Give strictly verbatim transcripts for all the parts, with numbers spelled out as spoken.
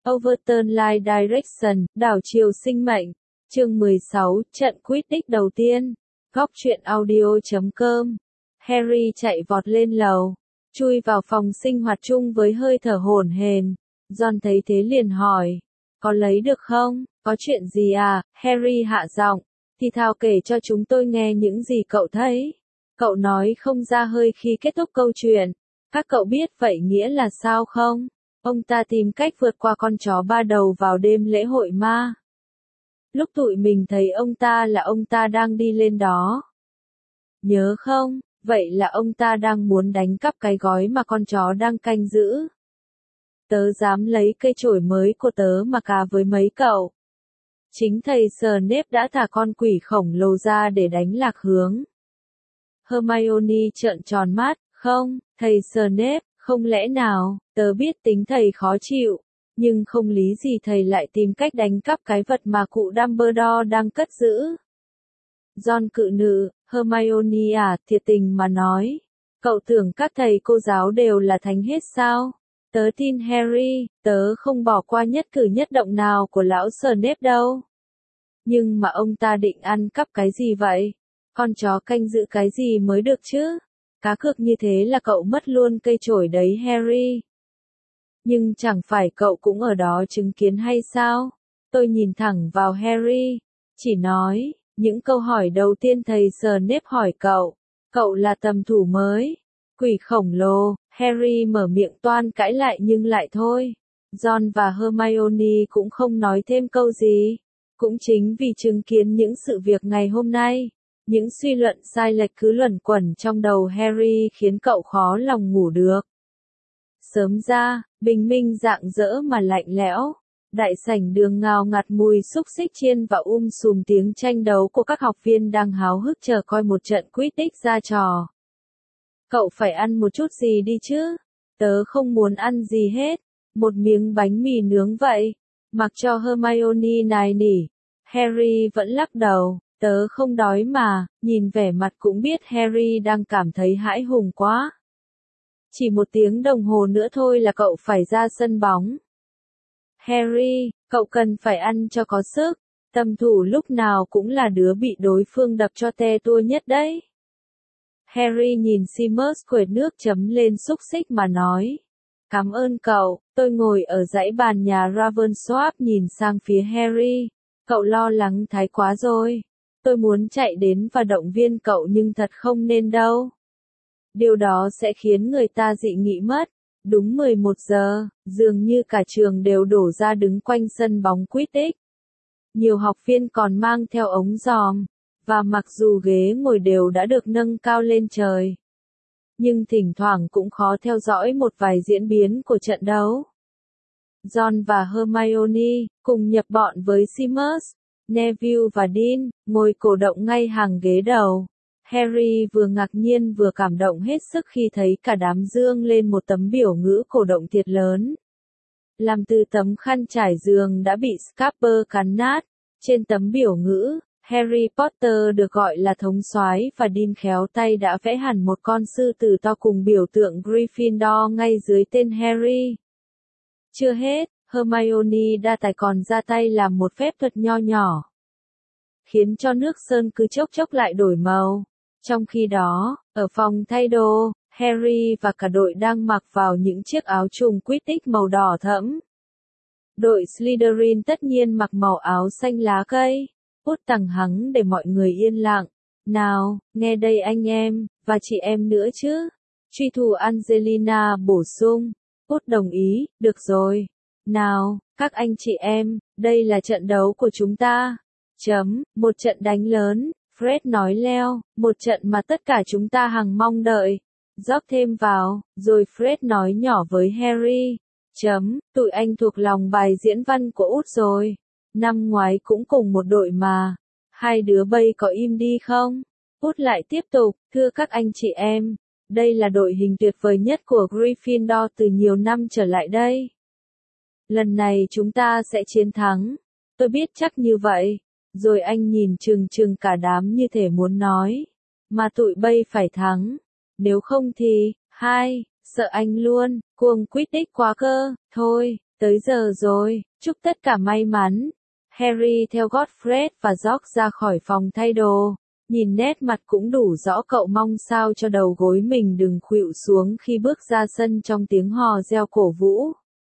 Overturn Life Direction, đảo chiều sinh mệnh. Chương mười sáu, trận Quidditch đầu tiên. Góc truyện audio chấm com. Harry chạy vọt lên lầu, chui vào phòng sinh hoạt chung với hơi thở hổn hển. Ron thấy thế liền hỏi, có lấy được không, có chuyện gì à? Harry hạ giọng, thì thào kể cho chúng tôi nghe những gì cậu thấy. Cậu nói không ra hơi khi kết thúc câu chuyện. Các cậu biết vậy nghĩa là sao không? Ông ta tìm cách vượt qua con chó ba đầu vào đêm lễ hội ma. Lúc tụi mình thấy ông ta là ông ta đang đi lên đó. Nhớ không? Vậy là ông ta đang muốn đánh cắp cái gói mà con chó đang canh giữ. Tớ dám lấy cây chổi mới của tớ mà cà với mấy cậu. Chính thầy Snape đã thả con quỷ khổng lồ ra để đánh lạc hướng. Hermione trợn tròn mắt, không, thầy Snape, không lẽ nào, tớ biết tính thầy khó chịu, nhưng không lý gì thầy lại tìm cách đánh cắp cái vật mà cụ Dumbledore đang cất giữ. Ron cự nữ, Hermione à, thiệt tình mà nói, cậu tưởng các thầy cô giáo đều là thánh hết sao? Tớ tin Harry, tớ không bỏ qua nhất cử nhất động nào của lão Snape đâu. Nhưng mà ông ta định ăn cắp cái gì vậy? Con chó canh giữ cái gì mới được chứ? Cá cược như thế là cậu mất luôn cây chổi đấy Harry. Nhưng chẳng phải cậu cũng ở đó chứng kiến hay sao? Tôi nhìn thẳng vào Harry, chỉ nói, những câu hỏi đầu tiên thầy Snape hỏi cậu, cậu là tầm thủ mới, quỷ khổng lồ. Harry mở miệng toan cãi lại nhưng lại thôi. Ron và Hermione cũng không nói thêm câu gì. Cũng chính vì chứng kiến những sự việc ngày hôm nay, những suy luận sai lệch cứ luẩn quẩn trong đầu Harry khiến cậu khó lòng ngủ được. Sớm ra, bình minh rạng rỡ mà lạnh lẽo. Đại sảnh đường ngào ngạt mùi xúc xích chiên và um sùm tiếng tranh đấu của các học viên đang háo hức chờ coi một trận Quidditch ra trò. Cậu phải ăn một chút gì đi chứ? Tớ không muốn ăn gì hết. Một miếng bánh mì nướng vậy. Mặc cho Hermione nài nỉ. Harry vẫn lắc đầu. Tớ không đói mà. Nhìn vẻ mặt cũng biết Harry đang cảm thấy hãi hùng quá. Chỉ một tiếng đồng hồ nữa thôi là cậu phải ra sân bóng. Harry, cậu cần phải ăn cho có sức. Tầm thủ lúc nào cũng là đứa bị đối phương đập cho te tua nhất đấy. Harry nhìn Seamus quệt nước chấm lên xúc xích mà nói. Cảm ơn cậu, tôi ngồi ở dãy bàn nhà Ravensworth nhìn sang phía Harry. Cậu lo lắng thái quá rồi. Tôi muốn chạy đến và động viên cậu nhưng thật không nên đâu. Điều đó sẽ khiến người ta dị nghị mất. Đúng mười một giờ, dường như cả trường đều đổ ra đứng quanh sân bóng Quidditch. Nhiều học viên còn mang theo ống giòm. Và mặc dù ghế ngồi đều đã được nâng cao lên trời, nhưng thỉnh thoảng cũng khó theo dõi một vài diễn biến của trận đấu. Ron và Hermione, cùng nhập bọn với Seamus, Neville và Dean, ngồi cổ động ngay hàng ghế đầu. Harry vừa ngạc nhiên vừa cảm động hết sức khi thấy cả đám dương lên một tấm biểu ngữ cổ động thiệt lớn. Làm từ tấm khăn trải giường đã bị Scarper cắn nát, trên tấm biểu ngữ, Harry Potter được gọi là thống soái và Dean khéo tay đã vẽ hẳn một con sư tử to cùng biểu tượng Gryffindor ngay dưới tên Harry. Chưa hết, Hermione đa tài còn ra tay làm một phép thuật nho nhỏ, khiến cho nước sơn cứ chốc chốc lại đổi màu. Trong khi đó, ở phòng thay đồ, Harry và cả đội đang mặc vào những chiếc áo trùng Quidditch màu đỏ thẫm. Đội Slytherin tất nhiên mặc màu áo xanh lá cây. Út tằng hắng để mọi người yên lặng. Nào, nghe đây anh em, và chị em nữa chứ. Truy thủ Angelina bổ sung. Út đồng ý, được rồi. Nào, các anh chị em, đây là trận đấu của chúng ta. Chấm, một trận đánh lớn, Fred nói leo, một trận mà tất cả chúng ta hằng mong đợi. Rót thêm vào, rồi Fred nói nhỏ với Harry. Chấm, tụi anh thuộc lòng bài diễn văn của Út rồi. Năm ngoái cũng cùng một đội mà. Hai đứa bây có im đi không? Út lại tiếp tục, thưa các anh chị em, đây là đội hình tuyệt vời nhất của Gryffindor từ nhiều năm trở lại đây. Lần này chúng ta sẽ chiến thắng. Tôi biết chắc như vậy. Rồi anh nhìn chừng chừng cả đám như thể muốn nói. Mà tụi bây phải thắng. Nếu không thì, hai, sợ anh luôn, cuồng Quidditch quá cơ, thôi. Tới giờ rồi, chúc tất cả may mắn. Harry theo gót Fred và George ra khỏi phòng thay đồ. Nhìn nét mặt cũng đủ rõ cậu mong sao cho đầu gối mình đừng khuỵu xuống khi bước ra sân trong tiếng hò reo cổ vũ.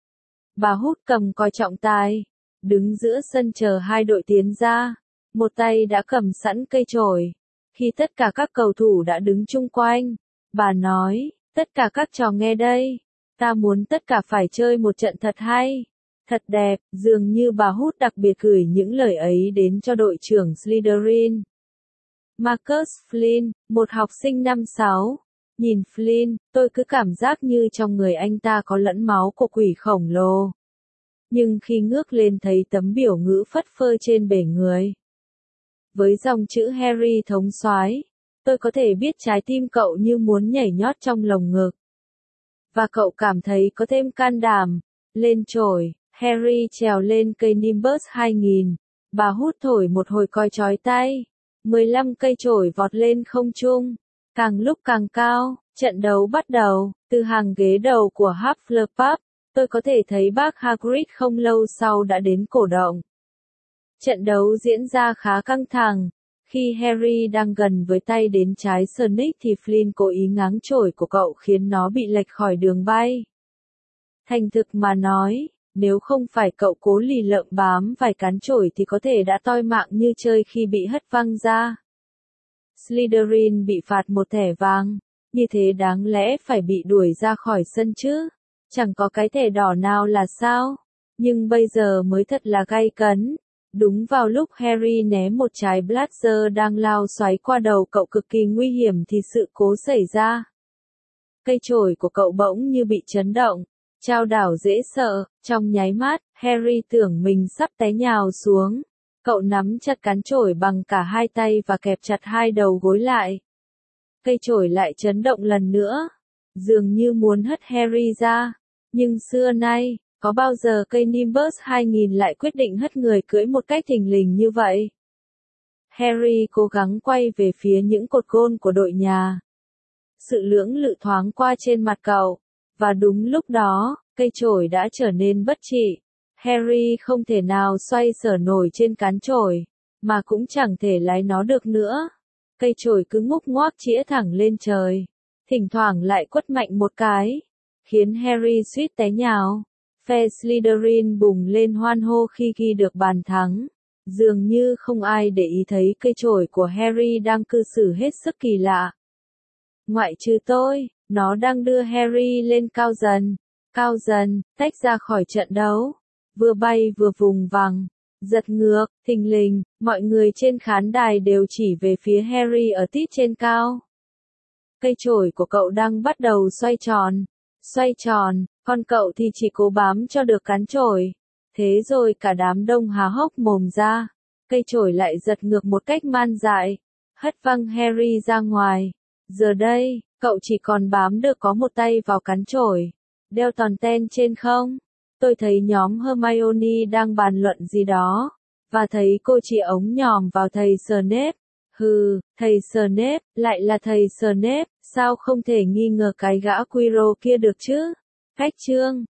Bà Hút cầm coi trọng tài, đứng giữa sân chờ hai đội tiến ra. Một tay đã cầm sẵn cây chổi. Khi tất cả các cầu thủ đã đứng chung quanh, bà nói, tất cả các trò nghe đây. Ta muốn tất cả phải chơi một trận thật hay, thật đẹp, dường như bà Hút đặc biệt gửi những lời ấy đến cho đội trưởng Slytherin. Marcus Flynn, một học sinh năm sáu. Nhìn Flynn, tôi cứ cảm giác như trong người anh ta có lẫn máu của quỷ khổng lồ. Nhưng khi ngước lên thấy tấm biểu ngữ phất phơ trên bể người, với dòng chữ Harry thống soái, tôi có thể biết trái tim cậu như muốn nhảy nhót trong lồng ngực. Và cậu cảm thấy có thêm can đảm. Lên chổi, Harry trèo lên cây Nimbus hai nghìn. Bà Hút thổi một hồi còi chói tai. mười lăm cây chổi vọt lên không trung. Càng lúc càng cao, trận đấu bắt đầu. Từ hàng ghế đầu của Hufflepuff, tôi có thể thấy bác Hagrid không lâu sau đã đến cổ động. Trận đấu diễn ra khá căng thẳng. Khi Harry đang gần với tay đến trái Sonic thì Flynn cố ý ngáng chổi của cậu khiến nó bị lệch khỏi đường bay. Thành thực mà nói, nếu không phải cậu cố lì lợm bám vài cán chổi thì có thể đã toi mạng như chơi khi bị hất văng ra. Slytherin bị phạt một thẻ vàng, như thế đáng lẽ phải bị đuổi ra khỏi sân chứ. Chẳng có cái thẻ đỏ nào là sao? Nhưng bây giờ mới thật là gay cấn. Đúng vào lúc Harry ném một trái blaster đang lao xoáy qua đầu cậu cực kỳ nguy hiểm thì sự cố xảy ra. Cây chổi của cậu bỗng như bị chấn động, chao đảo dễ sợ, trong nháy mắt, Harry tưởng mình sắp té nhào xuống. Cậu nắm chặt cán chổi bằng cả hai tay và kẹp chặt hai đầu gối lại. Cây chổi lại chấn động lần nữa, dường như muốn hất Harry ra, nhưng xưa nay, có bao giờ cây Nimbus hai nghìn lại quyết định hất người cưỡi một cách thình lình như vậy? Harry cố gắng quay về phía những cột gôn của đội nhà. Sự lưỡng lự thoáng qua trên mặt cậu, và đúng lúc đó, cây chổi đã trở nên bất trị. Harry không thể nào xoay sở nổi trên cán chổi, mà cũng chẳng thể lái nó được nữa. Cây chổi cứ ngúc ngoác chĩa thẳng lên trời, thỉnh thoảng lại quất mạnh một cái, khiến Harry suýt té nhào. Phe Slytherin bùng lên hoan hô khi ghi được bàn thắng. Dường như không ai để ý thấy cây chổi của Harry đang cư xử hết sức kỳ lạ. Ngoại trừ tôi, nó đang đưa Harry lên cao dần, cao dần, tách ra khỏi trận đấu. Vừa bay vừa vùng vằng, giật ngược, thình lình, mọi người trên khán đài đều chỉ về phía Harry ở tít trên cao. Cây chổi của cậu đang bắt đầu xoay tròn, xoay tròn, còn cậu thì chỉ cố bám cho được cán chổi. Thế rồi cả đám đông há hốc mồm ra, cây chổi lại giật ngược một cách man dại, hất văng Harry ra ngoài. Giờ đây, cậu chỉ còn bám được có một tay vào cán chổi. Đeo toàn ten trên không? Tôi thấy nhóm Hermione đang bàn luận gì đó, và thấy cô chỉ ống nhòm vào thầy Snape. Hừ, thầy Snape, lại là thầy Snape, sao không thể nghi ngờ cái gã Quirrell kia được chứ? Cách chương